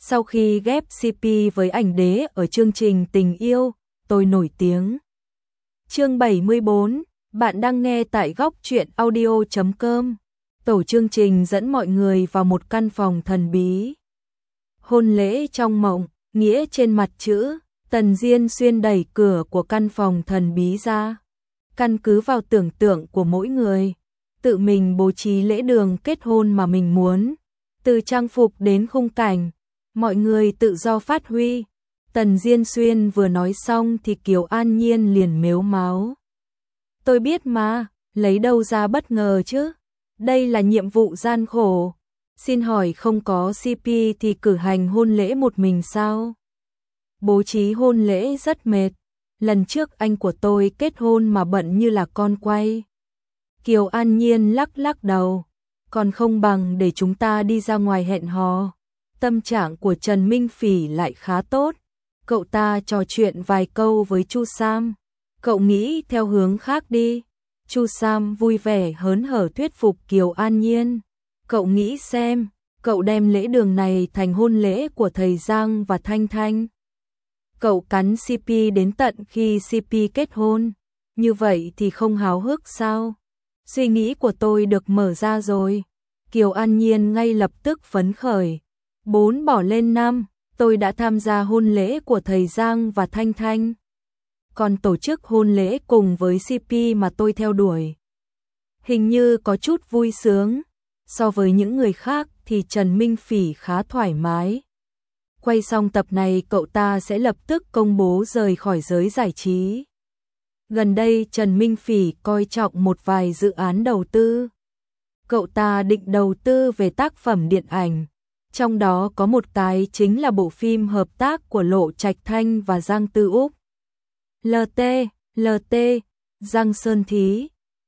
Sau khi ghép CP với ảnh đế ở chương trình Tình yêu, tôi nổi tiếng. Chương 74, bạn đang nghe tại góc truyện audio.com. Tổ chương trình dẫn mọi người vào một căn phòng thần bí. Hôn lễ trong mộng, nghĩa trên mặt chữ. Tần Diên Xuyên đẩy cửa của căn phòng thần bí ra. Căn cứ vào tưởng tượng của mỗi người, tự mình bố trí lễ đường kết hôn mà mình muốn. Từ trang phục đến khung cảnh, mọi người tự do phát huy. Tần Diên Xuyên vừa nói xong thì Kiều An Nhiên liền mếu máo. Tôi biết mà, lấy đâu ra bất ngờ chứ? Đây là nhiệm vụ gian khổ. Xin hỏi không có CP thì cử hành hôn lễ một mình sao? Bố trí hôn lễ rất mệt. Lần trước anh của tôi kết hôn mà bận như là con quay. Kiều An Nhiên lắc lắc đầu. Còn không bằng để chúng ta đi ra ngoài hẹn hò. Tâm trạng của Trần Minh Phỉ lại khá tốt. Cậu ta trò chuyện vài câu với Chu Sam. Cậu nghĩ theo hướng khác đi. Chu Sam vui vẻ hớn hở thuyết phục Kiều An Nhiên. Cậu nghĩ xem, cậu đem lễ đường này thành hôn lễ của thầy Giang và Thanh Thanh. Cậu cắn CP đến tận khi CP kết hôn. Như vậy thì không háo hức sao? Suy nghĩ của tôi được mở ra rồi. Kiều An Nhiên ngay lập tức phấn khởi. 4 bỏ lên 5, tôi đã tham gia hôn lễ của thầy Giang và Thanh Thanh. Còn tổ chức hôn lễ cùng với CP mà tôi theo đuổi. Hình như có chút vui sướng. So với những người khác thì Trần Minh Phỉ khá thoải mái. Quay xong tập này cậu ta sẽ lập tức công bố rời khỏi giới giải trí. Gần đây Trần Minh Phỉ coi trọng một vài dự án đầu tư. Cậu ta định đầu tư về tác phẩm điện ảnh. Trong đó có một cái chính là bộ phim hợp tác của Lộ Trạch Thanh và Giang Tư Úc. LT, Giang Sơn Thí,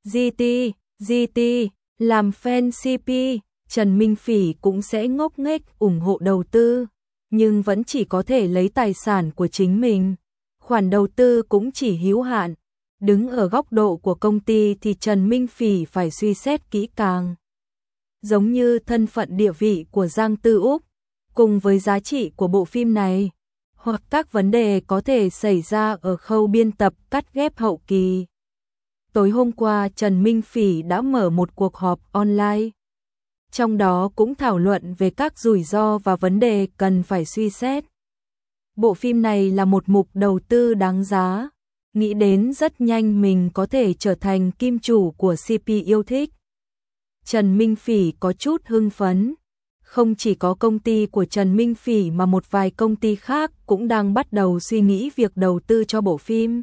GT, làm fan CP, Trần Minh Phỉ cũng sẽ ngốc nghếch ủng hộ đầu tư, nhưng vẫn chỉ có thể lấy tài sản của chính mình. Khoản đầu tư cũng chỉ hữu hạn. Đứng ở góc độ của công ty thì Trần Minh Phỉ phải suy xét kỹ càng. Giống như thân phận địa vị của Giang Tư Úc, cùng với giá trị của bộ phim này, hoặc các vấn đề có thể xảy ra ở khâu biên tập cắt ghép hậu kỳ. Tối hôm qua Trần Minh Phỉ đã mở một cuộc họp online. Trong đó cũng thảo luận về các rủi ro và vấn đề cần phải suy xét. Bộ phim này là một mục đầu tư đáng giá. Nghĩ đến rất nhanh mình có thể trở thành kim chủ của CP yêu thích. Trần Minh Phỉ có chút hưng phấn. Không chỉ có công ty của Trần Minh Phỉ mà một vài công ty khác cũng đang bắt đầu suy nghĩ việc đầu tư cho bộ phim.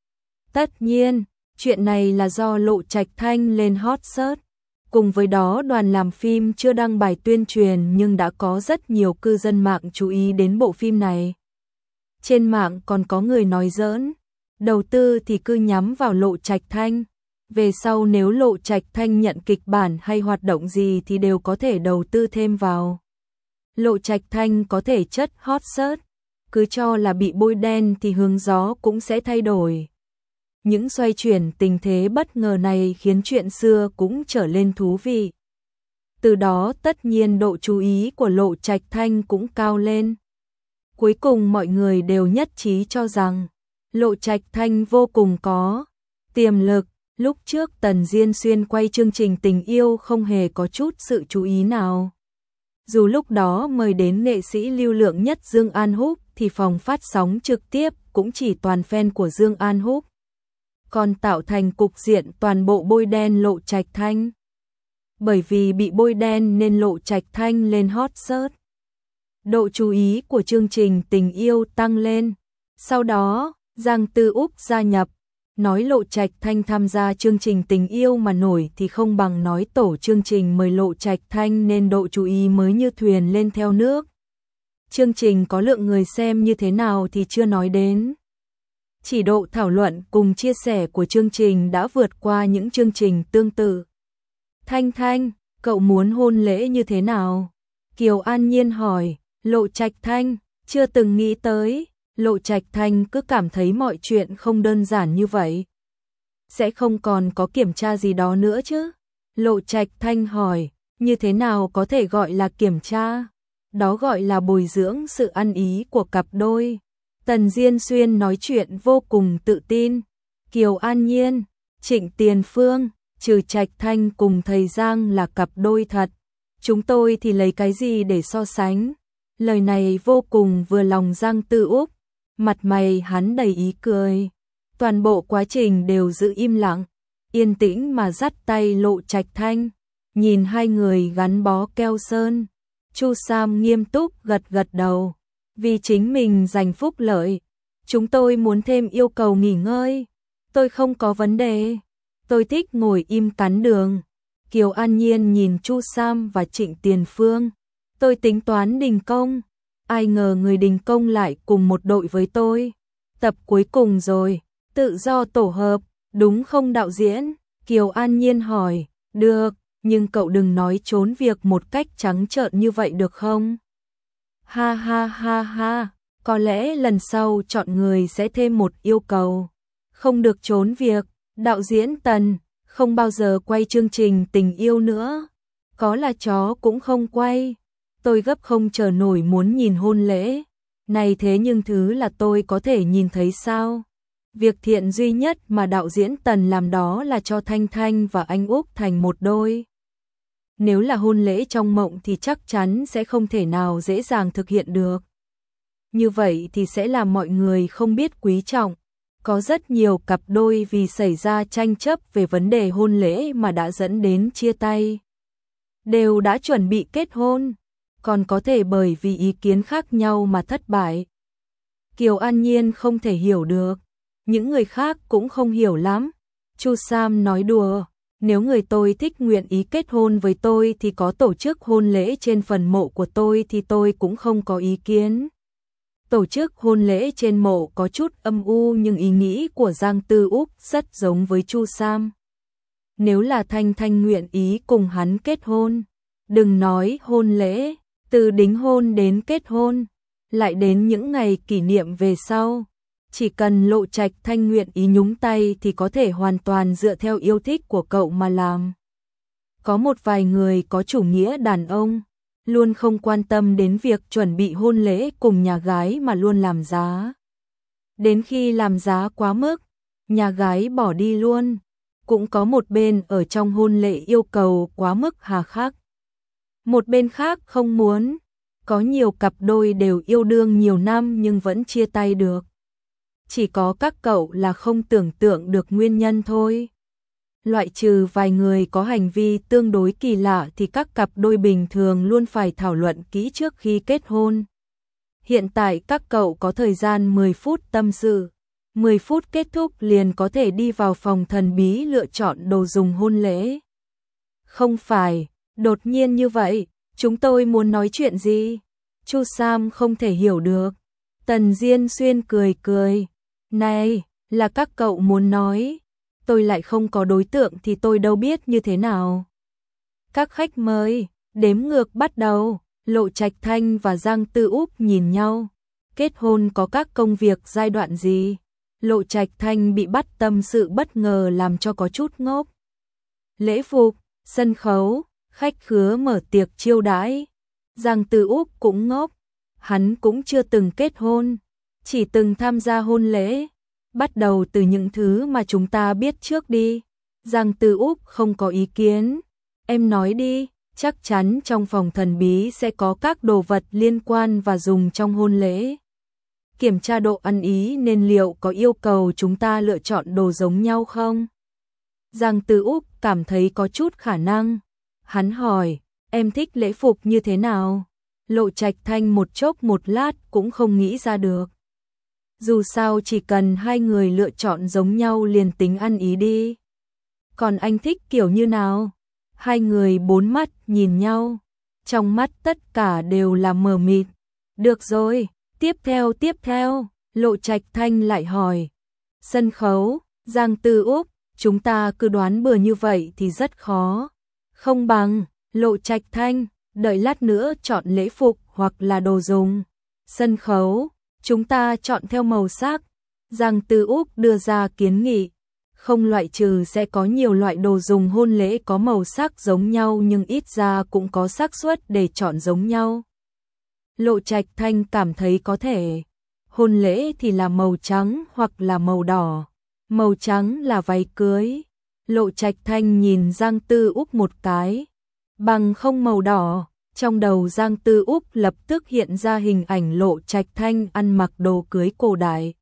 Tất nhiên, chuyện này là do Lộ Trạch Thanh lên hot search. Cùng với đó đoàn làm phim chưa đăng bài tuyên truyền nhưng đã có rất nhiều cư dân mạng chú ý đến bộ phim này. Trên mạng còn có người nói giỡn, đầu tư thì cứ nhắm vào Lộ Trạch Thanh. Về sau nếu Lộ Trạch Thanh nhận kịch bản hay hoạt động gì thì đều có thể đầu tư thêm vào. Lộ Trạch Thanh có thể chất hot search, cứ cho là bị bôi đen thì hướng gió cũng sẽ thay đổi. Những xoay chuyển tình thế bất ngờ này khiến chuyện xưa cũng trở lên thú vị. Từ đó tất nhiên độ chú ý của Lộ Trạch Thanh cũng cao lên. Cuối cùng mọi người đều nhất trí cho rằng Lộ Trạch Thanh vô cùng có tiềm lực. Lúc trước Tần Diên Xuyên quay chương trình Tình yêu không hề có chút sự chú ý nào. Dù lúc đó mời đến nghệ sĩ lưu lượng nhất Dương An Húc thì phòng phát sóng trực tiếp cũng chỉ toàn fan của Dương An Húc. Còn tạo thành cục diện toàn bộ bôi đen Lộ Trạch Thanh. Bởi vì bị bôi đen nên Lộ Trạch Thanh lên hot search. Độ chú ý của chương trình Tình yêu tăng lên. Sau đó, Giang Tư Úc gia nhập. Nói Lộ Trạch Thanh tham gia chương trình Tình yêu mà nổi thì không bằng nói tổ chương trình mời Lộ Trạch Thanh nên độ chú ý mới như thuyền lên theo nước. Chương trình có lượng người xem như thế nào thì chưa nói đến. Chỉ độ thảo luận cùng chia sẻ của chương trình đã vượt qua những chương trình tương tự. Thanh Thanh, cậu muốn hôn lễ như thế nào? Kiều An Nhiên hỏi. Lộ Trạch Thanh, chưa từng nghĩ tới. Lộ Trạch Thanh cứ cảm thấy mọi chuyện không đơn giản như vậy. Sẽ không còn có kiểm tra gì đó nữa chứ? Lộ Trạch Thanh hỏi, như thế nào có thể gọi là kiểm tra? đó gọi là bồi dưỡng sự ăn ý của cặp đôi. Tần Diên Xuyên nói chuyện vô cùng tự tin. Kiều An Nhiên, Trịnh Tiền Phương, Trừ Trạch Thanh cùng thầy Giang là cặp đôi thật. Chúng tôi thì lấy cái gì để so sánh? Lời này vô cùng vừa lòng Giang Tư Úc, mặt mày hắn đầy ý cười. Toàn bộ quá trình đều giữ im lặng, yên tĩnh mà dắt tay Lộ Trạch Thanh, nhìn hai người gắn bó keo sơn. Chu Sam nghiêm túc gật gật đầu, vì chính mình giành phúc lợi. Chúng tôi muốn thêm yêu cầu nghỉ ngơi. Tôi không có vấn đề. Tôi thích ngồi im cắn đường. Kiều An Nhiên nhìn Chu Sam và Trịnh Tiền Phương. Tôi tính toán đình công. Ai ngờ người đình công lại cùng một đội với tôi. Tập cuối cùng rồi. Tự do tổ hợp, đúng không đạo diễn? Kiều An Nhiên hỏi. Được, nhưng cậu đừng nói trốn việc một cách trắng trợn như vậy được không? Ha ha ha ha, có lẽ lần sau chọn người sẽ thêm một yêu cầu. Không được trốn việc, đạo diễn Tần, không bao giờ quay chương trình tình yêu nữa. Có là chó cũng không quay. Tôi gấp không chờ nổi muốn nhìn hôn lễ. Này thế nhưng thứ là tôi có thể nhìn thấy sao? Việc thiện duy nhất mà đạo diễn Tần làm đó là cho Thanh Thanh và anh Úc thành một đôi. Nếu là hôn lễ trong mộng thì chắc chắn sẽ không thể nào dễ dàng thực hiện được. Như vậy thì sẽ làm mọi người không biết quý trọng. Có rất nhiều cặp đôi vì xảy ra tranh chấp về vấn đề hôn lễ mà đã dẫn đến chia tay. Đều đã chuẩn bị kết hôn, còn có thể bởi vì ý kiến khác nhau mà thất bại. Kiều An Nhiên không thể hiểu được, những người khác cũng không hiểu lắm. Chu Sam nói đùa, nếu người tôi thích nguyện ý kết hôn với tôi thì có tổ chức hôn lễ trên phần mộ của tôi thì tôi cũng không có ý kiến. Tổ chức hôn lễ trên mộ có chút âm u nhưng ý nghĩ của Giang Tư Úc rất giống với Chu Sam. Nếu là Thanh Thanh nguyện ý cùng hắn kết hôn, đừng nói hôn lễ, từ đính hôn đến kết hôn, lại đến những ngày kỷ niệm về sau. Chỉ cần Lộ Trạch Thanh nguyện ý nhúng tay thì có thể hoàn toàn dựa theo yêu thích của cậu mà làm. Có một vài người có chủ nghĩa đàn ông, luôn không quan tâm đến việc chuẩn bị hôn lễ cùng nhà gái mà luôn làm giá. Đến khi làm giá quá mức, nhà gái bỏ đi luôn. Cũng có một bên ở trong hôn lễ yêu cầu quá mức hà khắc. Một bên khác không muốn. Có nhiều cặp đôi đều yêu đương nhiều năm nhưng vẫn chia tay được. Chỉ có các cậu là không tưởng tượng được nguyên nhân thôi. Loại trừ vài người có hành vi tương đối kỳ lạ thì các cặp đôi bình thường luôn phải thảo luận kỹ trước khi kết hôn. Hiện tại các cậu có thời gian 10 phút tâm sự. 10 phút kết thúc liền có thể đi vào phòng thần bí lựa chọn đồ dùng hôn lễ. Không phải, đột nhiên như vậy, chúng tôi muốn nói chuyện gì? Chu Sam không thể hiểu được. Tần Diên Xuyên cười cười. Này, là các cậu muốn nói. Tôi lại không có đối tượng thì tôi đâu biết như thế nào. Các khách mời, đếm ngược bắt đầu. Lộ Trạch Thanh và Giang Tư Úc nhìn nhau. Kết hôn có các công việc giai đoạn gì? Lộ Trạch Thanh bị bắt tâm sự bất ngờ làm cho có chút ngốc. Lễ phục, sân khấu, khách khứa mở tiệc chiêu đãi. Giang Tư Úc cũng ngốc. Hắn cũng chưa từng kết hôn, chỉ từng tham gia hôn lễ. Bắt đầu từ những thứ mà chúng ta biết trước đi. Giang Tư Úc không có ý kiến. Em nói đi, chắc chắn trong phòng thần bí sẽ có các đồ vật liên quan và dùng trong hôn lễ. Kiểm tra độ ăn ý nên liệu có yêu cầu chúng ta lựa chọn đồ giống nhau không? Giang Tư Úc cảm thấy có chút khả năng. Hắn hỏi, em thích lễ phục như thế nào? Lộ Trạch Thanh một chốc một lát cũng không nghĩ ra được. Dù sao chỉ cần hai người lựa chọn giống nhau liền tính ăn ý đi. Còn anh thích kiểu như nào? Hai người bốn mắt nhìn nhau. Trong mắt tất cả đều là mờ mịt. Được rồi, tiếp theo, Lộ Trạch Thanh lại hỏi. Sân khấu, Giang Tư Úc, chúng ta cứ đoán bừa như vậy thì rất khó. Không bằng, Lộ Trạch Thanh, đợi lát nữa chọn lễ phục hoặc là đồ dùng. Sân khấu, chúng ta chọn theo màu sắc. Giang Tư Úc đưa ra kiến nghị. Không loại trừ sẽ có nhiều loại đồ dùng hôn lễ có màu sắc giống nhau nhưng ít ra cũng có xác suất để chọn giống nhau. Lộ Trạch Thanh cảm thấy có thể. Hôn lễ thì là màu trắng hoặc là màu đỏ. Màu trắng là váy cưới. Lộ Trạch Thanh nhìn Giang Tư Úc một cái. Bằng không màu đỏ. Trong đầu Giang Tư Úc lập tức hiện ra hình ảnh Lộ Trạch Thanh ăn mặc đồ cưới cổ đại.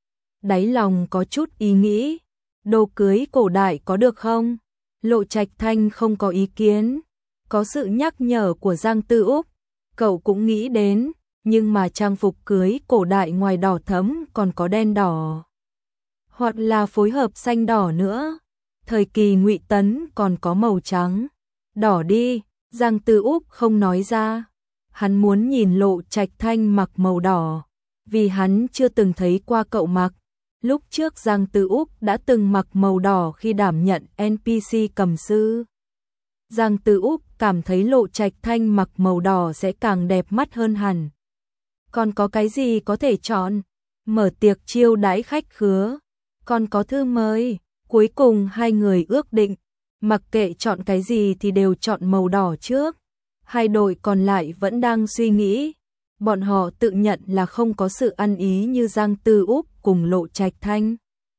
Đáy lòng có chút ý nghĩ. Đồ cưới cổ đại có được không? Lộ Trạch Thanh không có ý kiến. Có sự nhắc nhở của Giang Tư Úc, cậu cũng nghĩ đến, nhưng mà trang phục cưới cổ đại ngoài đỏ thẫm còn có đen đỏ. Hoặc là phối hợp xanh đỏ nữa. Thời kỳ Ngụy Tấn còn có màu trắng. Đỏ đi, Giang Tư Úc không nói ra. Hắn muốn nhìn Lộ Trạch Thanh mặc màu đỏ, vì hắn chưa từng thấy qua cậu mặc. Lúc trước Giang Tư Úc đã từng mặc màu đỏ khi đảm nhận NPC cầm sư. Giang Tư Úc cảm thấy Lộ Trạch Thanh mặc màu đỏ sẽ càng đẹp mắt hơn hẳn. Còn có cái gì có thể chọn? Mở tiệc chiêu đãi khách khứa, còn có thư mời. Cuối cùng hai người ước định, mặc kệ chọn cái gì thì đều chọn màu đỏ trước. Hai đội còn lại vẫn đang suy nghĩ. Bọn họ tự nhận là không có sự ăn ý như Giang Tư Úc cùng Lộ Trạch Thanh.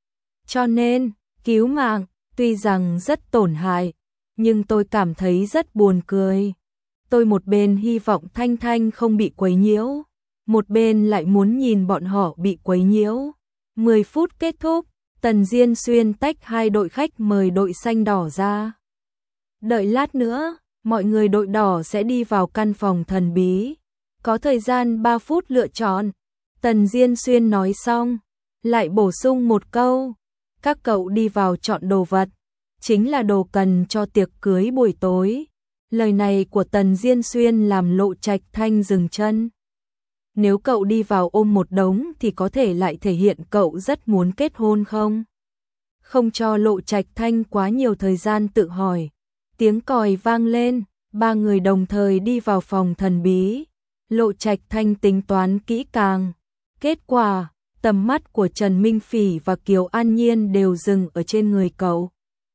Cho nên, cứu mạng, tuy rằng rất tổn hại, nhưng tôi cảm thấy rất buồn cười. Tôi một bên hy vọng Thanh Thanh không bị quấy nhiễu, một bên lại muốn nhìn bọn họ bị quấy nhiễu. 10 phút kết thúc, Tần Diên Xuyên tách hai đội khách mời đội xanh đỏ ra. Đợi lát nữa, mọi người đội đỏ sẽ đi vào căn phòng thần bí. Có thời gian 3 phút lựa chọn. Tần Diên Xuyên nói xong, lại bổ sung một câu. Các cậu đi vào chọn đồ vật, chính là đồ cần cho tiệc cưới buổi tối. Lời này của Tần Diên Xuyên làm Lộ Trạch Thanh dừng chân. Nếu cậu đi vào ôm một đống thì có thể lại thể hiện cậu rất muốn kết hôn không? Không cho Lộ Trạch Thanh quá nhiều thời gian tự hỏi. Tiếng còi vang lên, ba người đồng thời đi vào phòng thần bí. Lộ Trạch Thanh tính toán kỹ càng. Kết quả, tầm mắt của Trần Minh Phỉ và Kiều An Nhiên đều dừng ở trên người cậu.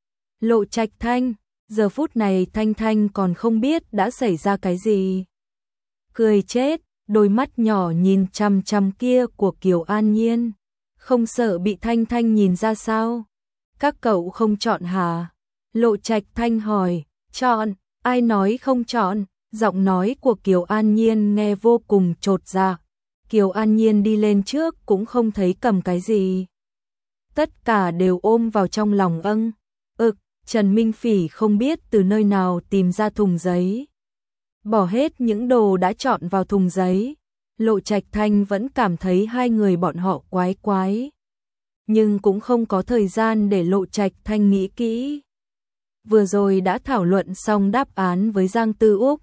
Lộ Trạch Thanh, giờ phút này Thanh Thanh còn không biết đã xảy ra cái gì. Cười chết, đôi mắt nhỏ nhìn chằm chằm kia của Kiều An Nhiên. Không sợ bị Thanh Thanh nhìn ra sao? Các cậu không chọn hả? Lộ Trạch Thanh hỏi. Chọn, ai nói không chọn? Giọng nói của Kiều An Nhiên nghe vô cùng chột dạ. Kiều An Nhiên đi lên trước cũng không thấy cầm cái gì. Tất cả đều ôm vào trong lòng âng. Trần Minh Phỉ không biết từ nơi nào tìm ra thùng giấy. Bỏ hết những đồ đã chọn vào thùng giấy. Lộ Trạch Thanh vẫn cảm thấy hai người bọn họ quái quái. Nhưng cũng không có thời gian để Lộ Trạch Thanh nghĩ kỹ. Vừa rồi đã thảo luận xong đáp án với Giang Tư Úc.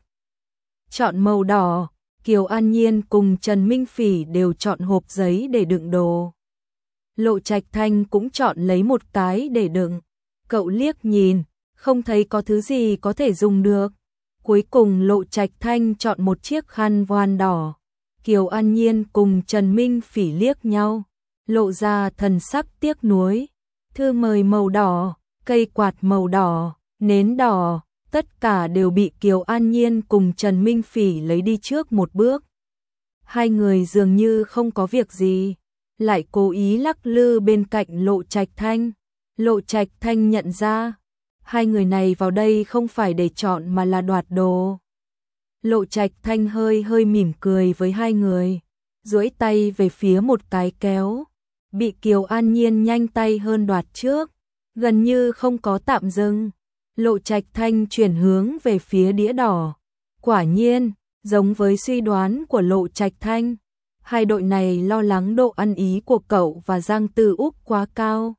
Chọn màu đỏ, Kiều An Nhiên cùng Trần Minh Phỉ đều chọn hộp giấy để đựng đồ. Lộ Trạch Thanh cũng chọn lấy một cái để đựng. Cậu liếc nhìn, không thấy có thứ gì có thể dùng được. Cuối cùng Lộ Trạch Thanh chọn một chiếc khăn voan đỏ. Kiều An Nhiên cùng Trần Minh Phỉ liếc nhau, lộ ra thần sắc tiếc nuối. Thư mời màu đỏ, cây quạt màu đỏ, nến đỏ, tất cả đều bị Kiều An Nhiên cùng Trần Minh Phỉ lấy đi trước một bước. Hai người dường như không có việc gì, lại cố ý lắc lư bên cạnh Lộ Trạch Thanh. Lộ Trạch Thanh nhận ra, hai người này vào đây không phải để chọn mà là đoạt đồ. Lộ Trạch Thanh hơi mỉm cười với hai người, duỗi tay về phía một cái kéo, bị Kiều An Nhiên nhanh tay hơn đoạt trước, gần như không có tạm dừng. Lộ Trạch Thanh chuyển hướng về phía đĩa đỏ. Quả nhiên, giống với suy đoán của Lộ Trạch Thanh, hai đội này lo lắng độ ăn ý của cậu và Giang Tư Úc quá cao.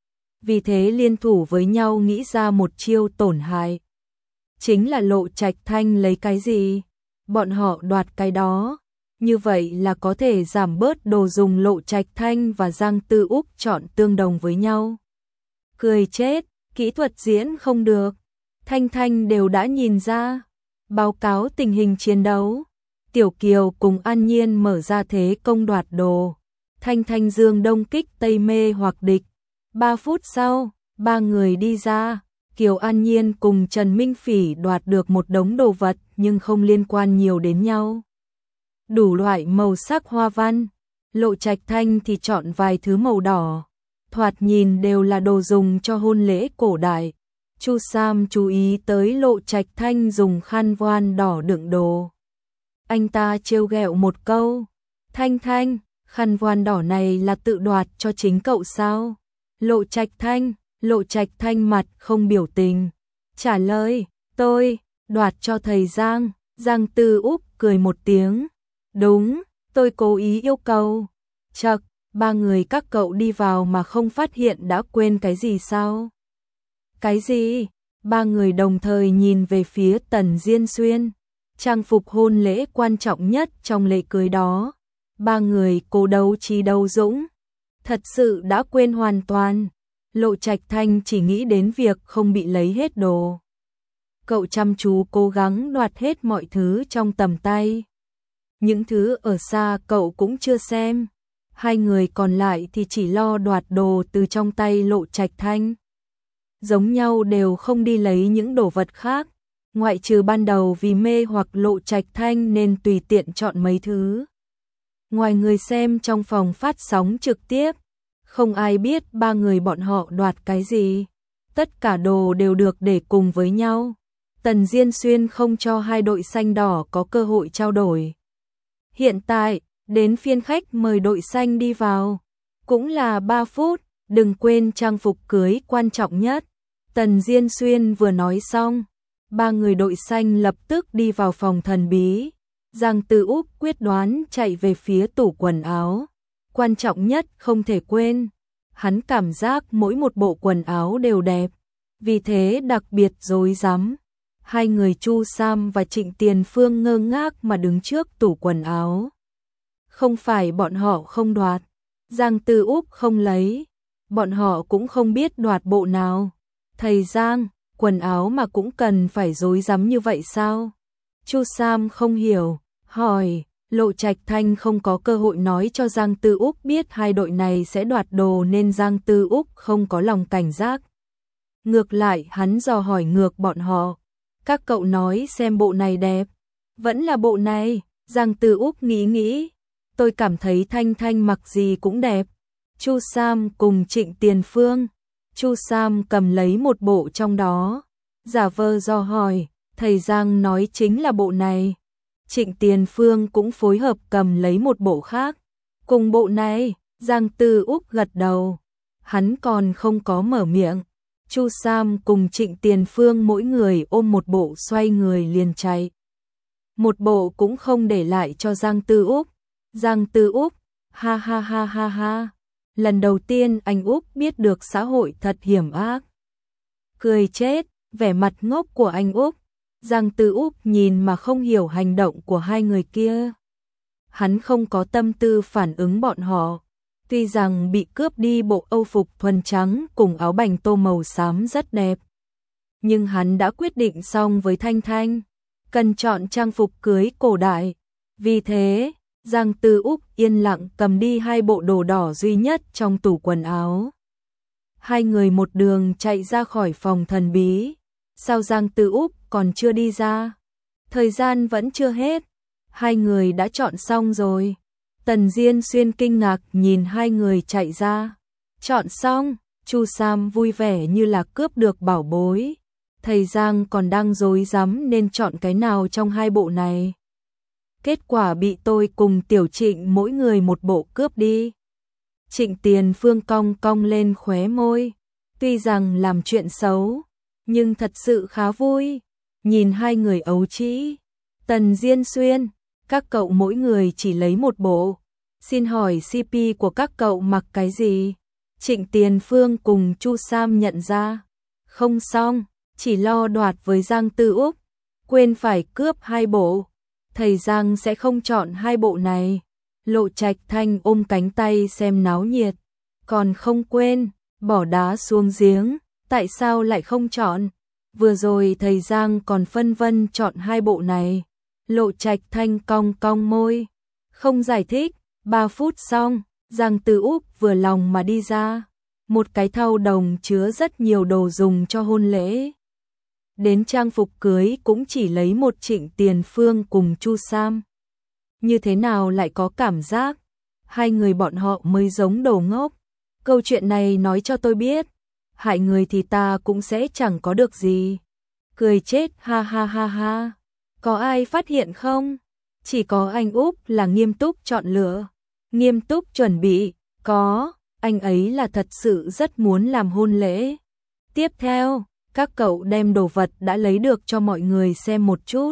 Vì thế liên thủ với nhau nghĩ ra một chiêu tổn hại. Chính là Lộ Trạch Thanh lấy cái gì, bọn họ đoạt cái đó. Như vậy là có thể giảm bớt đồ dùng. Lộ Trạch Thanh và Giang Tư Úc chọn tương đồng với nhau. Cười chết, kỹ thuật diễn không được. Thanh Thanh đều đã nhìn ra. Báo cáo tình hình chiến đấu. Tiểu Kiều cùng An Nhiên mở ra thế công đoạt đồ. Thanh Thanh dương đông kích tây mê hoặc địch. 3 phút sau, ba người đi ra. Kiều An Nhiên cùng Trần Minh Phỉ đoạt được một đống đồ vật nhưng không liên quan nhiều đến nhau. đủ loại màu sắc hoa văn. Lộ Trạch Thanh thì chọn vài thứ màu đỏ, thoạt nhìn đều là đồ dùng cho hôn lễ cổ đại. Chu Sam chú ý tới Lộ Trạch Thanh dùng khăn voan đỏ đựng đồ. Anh ta trêu ghẹo một câu, Thanh Thanh, khăn voan đỏ này là tự đoạt cho chính cậu sao? Lộ Trạch Thanh mặt không biểu tình, trả lời, tôi đoạt cho thầy Giang. Giang Tư Úc cười một tiếng, đúng, tôi cố ý yêu cầu. Chậc, ba người các cậu đi vào mà không phát hiện đã quên cái gì sao? Cái gì? Ba người đồng thời nhìn về phía Tần Diên Xuyên. Trang phục hôn lễ quan trọng nhất trong lễ cưới đó. Ba người cố đấu trí đấu dũng. Thật sự đã quên hoàn toàn. Lộ Trạch Thanh chỉ nghĩ đến việc không bị lấy hết đồ. Cậu chăm chú cố gắng đoạt hết mọi thứ trong tầm tay. Những thứ ở xa cậu cũng chưa xem. Hai người còn lại thì chỉ lo đoạt đồ từ trong tay Lộ Trạch Thanh. Giống nhau đều không đi lấy những đồ vật khác, ngoại trừ ban đầu vì mê hoặc Lộ Trạch Thanh nên tùy tiện chọn mấy thứ. Ngoài người xem trong phòng phát sóng trực tiếp, không ai biết ba người bọn họ đoạt cái gì. Tất cả đồ đều được để cùng với nhau. Tần Diên Xuyên không cho hai đội xanh đỏ có cơ hội trao đổi. Hiện tại, đến phiên khách mời đội xanh đi vào. Cũng là 3 phút, đừng quên trang phục cưới quan trọng nhất. Tần Diên Xuyên vừa nói xong, ba người đội xanh lập tức đi vào phòng thần bí. Giang Tư Úc quyết đoán chạy về phía tủ quần áo. Quan trọng nhất không thể quên. Hắn cảm giác mỗi một bộ quần áo đều đẹp, vì thế đặc biệt rối rắm. Hai người Chu Sam và Trịnh Tiền Phương ngơ ngác mà đứng trước tủ quần áo. Không phải bọn họ không đoạt, Giang Tư Úc không lấy, bọn họ cũng không biết đoạt bộ nào. Thầy Giang, quần áo mà cũng cần phải rối rắm như vậy sao? Chu Sam không hiểu, hỏi. Lộ Trạch Thanh không có cơ hội nói cho Giang Tư Úc biết hai đội này sẽ đoạt đồ nên Giang Tư Úc không có lòng cảnh giác. Ngược lại hắn dò hỏi ngược bọn họ. Các cậu nói xem bộ này đẹp, vẫn là bộ này. Giang Tư Úc nghĩ, tôi cảm thấy Thanh Thanh mặc gì cũng đẹp. Chu Sam cùng Trịnh Tiền Phương. Chu Sam cầm lấy một bộ trong đó, giả vờ dò hỏi, thầy Giang nói chính là bộ này. Trịnh Tiền Phương cũng phối hợp cầm lấy một bộ khác. Cùng bộ này, Giang Tư Úc gật đầu. Hắn còn không có mở miệng. Chu Sam cùng Trịnh Tiền Phương mỗi người ôm một bộ xoay người liền chạy. Một bộ cũng không để lại cho Giang Tư Úc. Giang Tư Úc, ha ha ha ha ha. Lần đầu tiên anh Úc biết được xã hội thật hiểm ác. Cười chết, vẻ mặt ngốc của anh Úc. Giang Tư Úc nhìn mà không hiểu hành động của hai người kia. Hắn không có tâm tư phản ứng bọn họ. Tuy rằng bị cướp đi bộ âu phục thuần trắng cùng áo bành tô màu xám rất đẹp, nhưng hắn đã quyết định xong với Thanh Thanh, cần chọn trang phục cưới cổ đại. Vì thế, Giang Tư Úc yên lặng cầm đi hai bộ đồ đỏ duy nhất trong tủ quần áo. Hai người một đường chạy ra khỏi phòng thần bí. Sao Giang Tư Úc còn chưa đi ra? Thời gian vẫn chưa hết. Hai người đã chọn xong rồi. Tần Diên Xuyên kinh ngạc nhìn hai người chạy ra. Chọn xong, Chu Sam vui vẻ như là cướp được bảo bối. Thầy Giang còn đang rối rắm nên chọn cái nào trong hai bộ này. Kết quả bị tôi cùng Tiểu Trịnh mỗi người một bộ cướp đi. Trịnh Tiền Phương cong cong lên khóe môi. Tuy rằng làm chuyện xấu, nhưng thật sự khá vui. Nhìn hai người ấu trĩ. Tần Diên Xuyên, các cậu mỗi người chỉ lấy một bộ. Xin hỏi CP của các cậu mặc cái gì? Trịnh Tiền Phương cùng Chu Sam nhận ra. Không xong, chỉ lo đoạt với Giang Tư Úc. Quên phải cướp hai bộ. Thầy Giang sẽ không chọn hai bộ này. Lộ Trạch Thanh ôm cánh tay xem náo nhiệt. Còn không quên, bỏ đá xuống giếng. Tại sao lại không chọn? Vừa rồi thầy Giang còn phân vân chọn hai bộ này. Lộ Trạch Thanh cong cong môi. Không giải thích. 3 phút xong, Giang Tư Úc vừa lòng mà đi ra. Một cái thau đồng chứa rất nhiều đồ dùng cho hôn lễ. Đến trang phục cưới cũng chỉ lấy một Trịnh Tiền Phương cùng Chu Sam. như thế nào lại có cảm giác hai người bọn họ mới giống đồ ngốc. Câu chuyện này nói cho tôi biết, hại người thì ta cũng sẽ chẳng có được gì. Cười chết ha ha ha ha. Có ai phát hiện không? Chỉ có anh Úc là nghiêm túc chọn lựa, nghiêm túc chuẩn bị. Có, anh ấy là thật sự rất muốn làm hôn lễ. Tiếp theo, các cậu đem đồ vật đã lấy được cho mọi người xem một chút.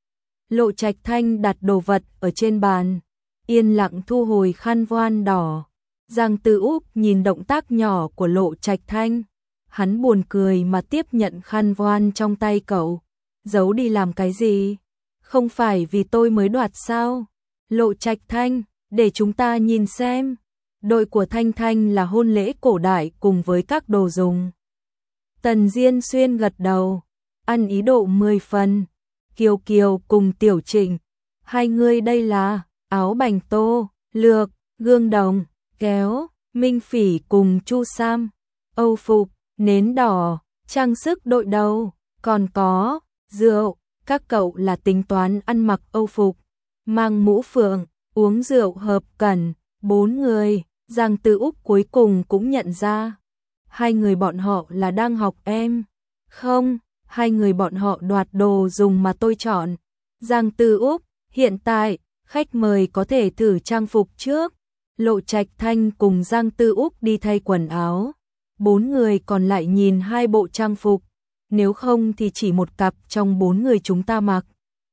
Lộ Trạch Thanh đặt đồ vật ở trên bàn, yên lặng thu hồi khăn voan đỏ. Giang Tư Úc nhìn động tác nhỏ của Lộ Trạch Thanh, hắn buồn cười mà tiếp nhận khăn voan trong tay cậu. Giấu đi làm cái gì? Không phải vì tôi mới đoạt sao? Lộ Trạch Thanh, để chúng ta nhìn xem. Đội của Thanh Thanh là hôn lễ cổ đại cùng với các đồ dùng. Tần Diên Xuyên gật đầu, ăn ý độ 10 phần. Kiều Kiều cùng Tiểu Trịnh, hai người đây là áo bành tô, lược, gương đồng, kéo. Minh Phỉ cùng Chu Sam, âu phục, nến đỏ, trang sức đội đầu, còn có rượu. Các cậu là tính toán ăn mặc âu phục, mang mũ phượng, uống rượu hợp cẩn. 4 người, Giang Tư Úc cuối cùng cũng nhận ra, hai người bọn họ là đang học em. Không, hai người bọn họ đoạt đồ dùng mà tôi chọn. Giang Tư Úc, hiện tại, khách mời có thể thử trang phục trước. Lộ Trạch Thanh cùng Giang Tư Úc đi thay quần áo. 4 người còn lại nhìn hai bộ trang phục, nếu không thì chỉ một cặp trong 4 người chúng ta mặc.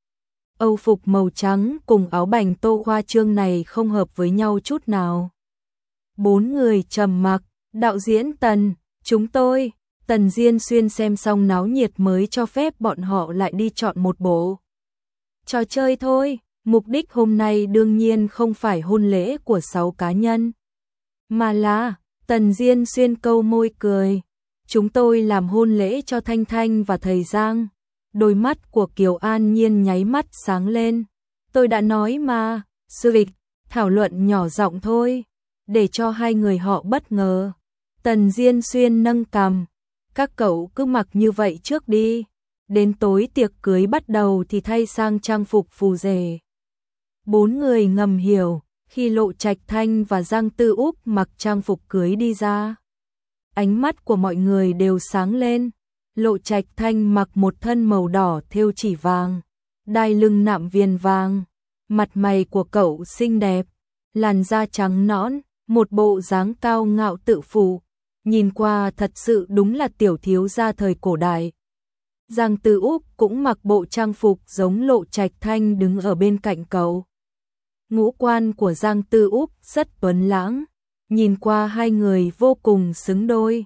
Âu phục màu trắng cùng áo bành tô khoa trương này không hợp với nhau chút nào. 4 người trầm mặc, đạo diễn Tần, chúng tôi, Tần Diên Xuyên xem xong náo nhiệt mới cho phép bọn họ lại đi chọn một bộ trò chơi thôi. Mục đích hôm nay đương nhiên không phải hôn lễ của 6 cá nhân, mà là, Tần Diên Xuyên câu môi cười, chúng tôi làm hôn lễ cho Thanh Thanh và thầy Giang. Đôi mắt của Kiều An Nhiên nháy mắt sáng lên. Tôi đã nói mà, sư vịch, thảo luận nhỏ giọng thôi, để cho hai người họ bất ngờ. Tần Diên Xuyên nâng cằm, các cậu cứ mặc như vậy trước đi, đến tối tiệc cưới bắt đầu thì thay sang trang phục phù rể. 4 người ngầm hiểu, khi Lộ Trạch Thanh và Giang Tư Úc mặc trang phục cưới đi ra, ánh mắt của mọi người đều sáng lên. Lộ Trạch Thanh mặc một thân màu đỏ thêu chỉ vàng, đai lưng nạm viền vàng, mặt mày của cậu xinh đẹp, làn da trắng nõn, một bộ dáng cao ngạo tự phụ, nhìn qua thật sự đúng là tiểu thiếu gia thời cổ đại. Giang Tư Úc cũng mặc bộ trang phục giống Lộ Trạch Thanh đứng ở bên cạnh cậu. Ngũ quan của Giang Tư Úc rất tuấn lãng, nhìn qua hai người vô cùng xứng đôi.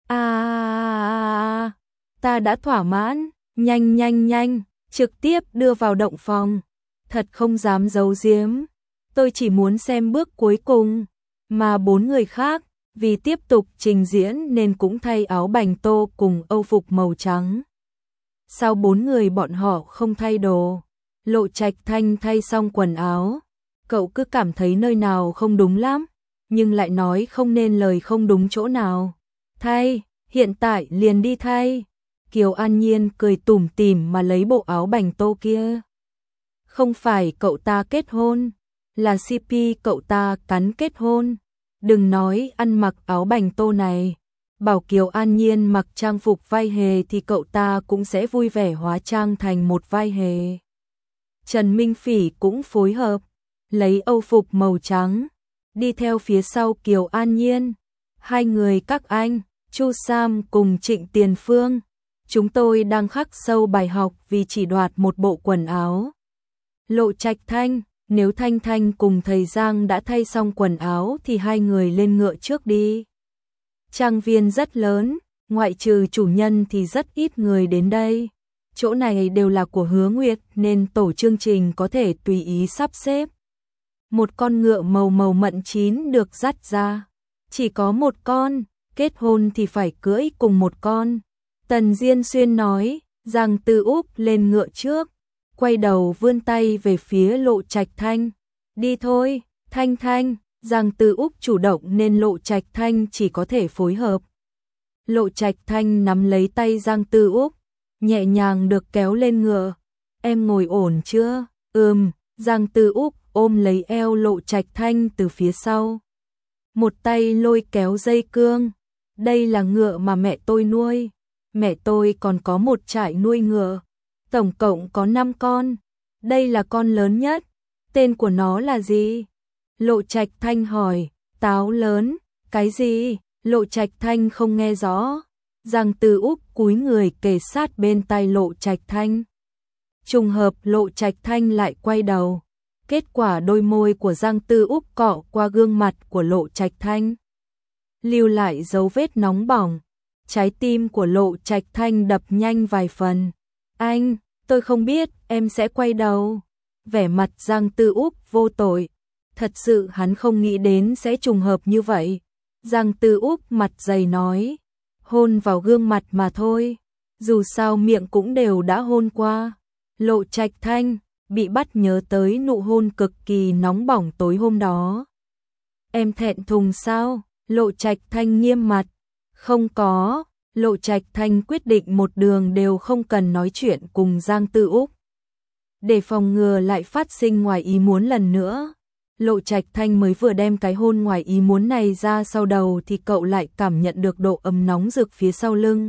Ta đã thỏa mãn, nhanh, trực tiếp đưa vào động phòng. Thật không dám giấu giếm, tôi chỉ muốn xem bước cuối cùng. Mà 4 người khác, vì tiếp tục trình diễn nên cũng thay áo bành tô cùng âu phục màu trắng. Sao 4 người bọn họ không thay đồ? Lộ Trạch Thanh thay xong quần áo, cậu cứ cảm thấy nơi nào không đúng lắm, nhưng lại nói không nên lời không đúng chỗ nào. Thay, hiện tại liền đi thay. Kiều An Nhiên cười tủm tỉm mà lấy bộ áo bành tô kia. Không phải cậu ta kết hôn, là CP cậu ta cắn kết hôn. Đừng nói ăn mặc áo bành tô này, bảo Kiều An Nhiên mặc trang phục vai hề thì cậu ta cũng sẽ vui vẻ hóa trang thành một vai hề. Trần Minh Phỉ cũng phối hợp, lấy âu phục màu trắng, đi theo phía sau Kiều An Nhiên. Hai người các anh, Chu Sam cùng Trịnh Tiền Phương, chúng tôi đang khắc sâu bài học vì chỉ đoạt một bộ quần áo. Lộ Trạch Thanh, nếu Thanh Thanh cùng thầy Giang đã thay xong quần áo thì hai người lên ngựa trước đi. Trang viên rất lớn, ngoại trừ chủ nhân thì rất ít người đến đây. Chỗ này đều là của Hứa Nguyệt nên tổ chương trình có thể tùy ý sắp xếp. Một con ngựa màu mận chín được dắt ra. Chỉ có một con, kết hôn thì phải cưỡi cùng một con. Tần Diên Xuyên nói, Giang Tư Úc lên ngựa trước, quay đầu vươn tay về phía Lộ Trạch Thanh. Đi thôi, Thanh Thanh. Giang Tư Úc chủ động nên Lộ Trạch Thanh chỉ có thể phối hợp. Lộ Trạch Thanh nắm lấy tay Giang Tư Úc, nhẹ nhàng được kéo lên ngựa. Em ngồi ổn chưa? Giang Tư Úc ôm lấy eo Lộ Trạch Thanh từ phía sau. Một tay lôi kéo dây cương. Đây là ngựa mà mẹ tôi nuôi. Mẹ tôi còn có một trại nuôi ngựa. Tổng cộng có 5 con. Đây là con lớn nhất. Tên của nó là gì? Lộ Trạch Thanh hỏi. Táo lớn. Cái gì? Lộ Trạch Thanh không nghe rõ. Giang Tư Úc cúi người kề sát bên tai Lộ Trạch Thanh. Trùng hợp Lộ Trạch Thanh lại quay đầu. Kết quả đôi môi của Giang Tư Úc cọ qua gương mặt của Lộ Trạch Thanh, lưu lại dấu vết nóng bỏng. Trái tim của Lộ Trạch Thanh đập nhanh vài phần. Anh, tôi không biết em sẽ quay đầu. Vẻ mặt Giang Tư Úc vô tội. Thật sự hắn không nghĩ đến sẽ trùng hợp như vậy. Giang Tư Úc mặt dày nói. Hôn vào gương mặt mà thôi. Dù sao miệng cũng đều đã hôn qua. Lộ Trạch Thanh bị bắt nhớ tới nụ hôn cực kỳ nóng bỏng tối hôm đó. Em thẹn thùng sao? Lộ Trạch Thanh nghiêm mặt. Không có. Lộ Trạch Thanh quyết định một đường đều không cần nói chuyện cùng Giang Tư Úc. Để phòng ngừa lại phát sinh ngoài ý muốn lần nữa. Lộ Trạch Thanh mới vừa đem cái hôn ngoài ý muốn này ra sau đầu thì cậu lại cảm nhận được độ ấm nóng rực phía sau lưng.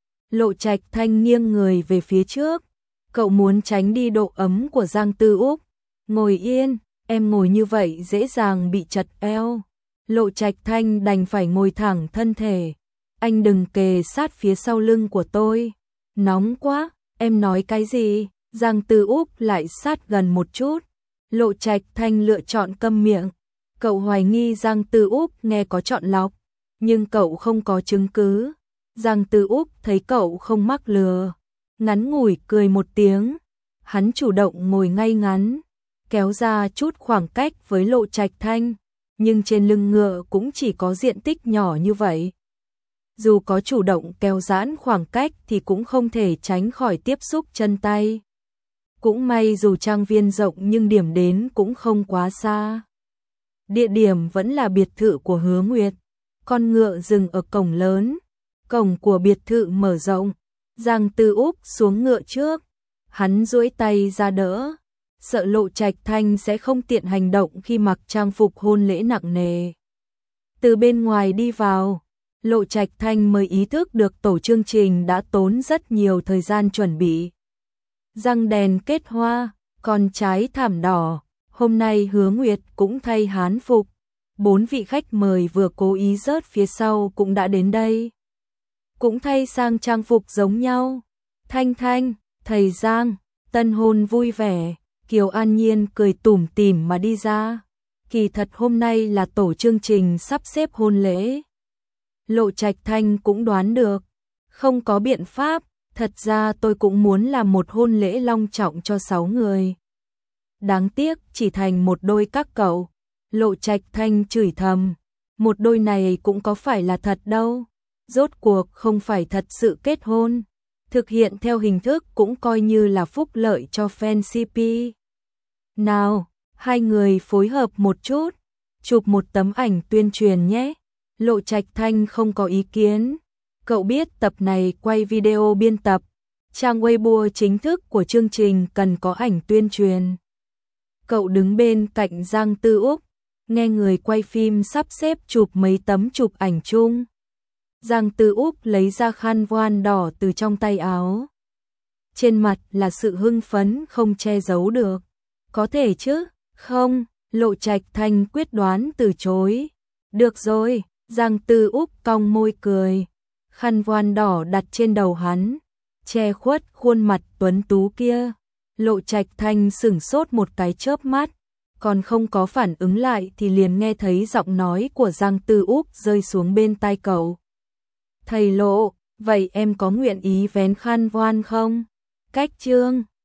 Lộ Trạch Thanh nghiêng người về phía trước. Cậu muốn tránh đi độ ấm của Giang Tư Úc. Ngồi yên, em ngồi như vậy dễ dàng bị chật eo. Lộ Trạch Thanh đành phải ngồi thẳng thân thể. Anh đừng kề sát phía sau lưng của tôi. Nóng quá, em nói cái gì? Giang Tư Úc lại sát gần một chút. Lộ Trạch Thanh lựa chọn câm miệng. Cậu hoài nghi Giang Tư Úc nghe có chọn lọc, nhưng cậu không có chứng cứ. Giang Tư Úc thấy cậu không mắc lừa, ngắn ngủi cười một tiếng. Hắn chủ động ngồi ngay ngắn, kéo ra chút khoảng cách với Lộ Trạch Thanh, nhưng trên lưng ngựa cũng chỉ có diện tích nhỏ như vậy. Dù có chủ động kéo giãn khoảng cách thì cũng không thể tránh khỏi tiếp xúc chân tay. Cũng may dù trang viên rộng nhưng điểm đến cũng không quá xa. Địa điểm vẫn là biệt thự của Hứa Nguyệt. Con ngựa dừng ở cổng lớn. Cổng của biệt thự mở rộng. Giang Tư Úc xuống ngựa trước. Hắn duỗi tay ra đỡ. Sợ Lộ Trạch Thanh sẽ không tiện hành động khi mặc trang phục hôn lễ nặng nề. Từ bên ngoài đi vào, Lộ Trạch Thanh mới ý thức được tổ chương trình đã tốn rất nhiều thời gian chuẩn bị. Răng đèn kết hoa, con trái thảm đỏ. Hôm nay Hứa Nguyệt cũng thay hán phục. 4 vị khách mời vừa cố ý rớt phía sau cũng đã đến đây. Cũng thay sang trang phục giống nhau. Thanh Thanh, thầy Giang, tân hôn vui vẻ. Kiều An Nhiên cười tủm tỉm mà đi ra. Kỳ thật hôm nay là tổ chương trình sắp xếp hôn lễ. Lộ Trạch Thanh cũng đoán được. Không có biện pháp. Thật ra tôi cũng muốn làm một hôn lễ long trọng cho 6 người. Đáng tiếc chỉ thành một đôi các cậu. Lộ Trạch Thanh chửi thầm. Một đôi này cũng có phải là thật đâu. Rốt cuộc không phải thật sự kết hôn. Thực hiện theo hình thức cũng coi như là phúc lợi cho fan CP. Nào, hai người phối hợp một chút. Chụp một tấm ảnh tuyên truyền nhé. Lộ Trạch Thanh không có ý kiến. Cậu biết tập này quay video biên tập, trang Weibo chính thức của chương trình cần có ảnh tuyên truyền. Cậu đứng bên cạnh Giang Tư Úc, nghe người quay phim sắp xếp chụp mấy tấm chụp ảnh chung. Giang Tư Úc lấy ra khăn voan đỏ từ trong tay áo. Trên mặt là sự hưng phấn không che giấu được. Có thể chứ? Không, Lộ Trạch Thanh quyết đoán từ chối. Được rồi, Giang Tư Úc cong môi cười. Khăn voan đỏ đặt trên đầu hắn, che khuất khuôn mặt tuấn tú kia. Lộ Trạch Thanh sửng sốt một cái chớp mắt, còn không có phản ứng lại thì liền nghe thấy giọng nói của Giang Tư Úc rơi xuống bên tai cậu. Thầy Lộ, vậy em có nguyện ý vén khăn voan không? Cách chương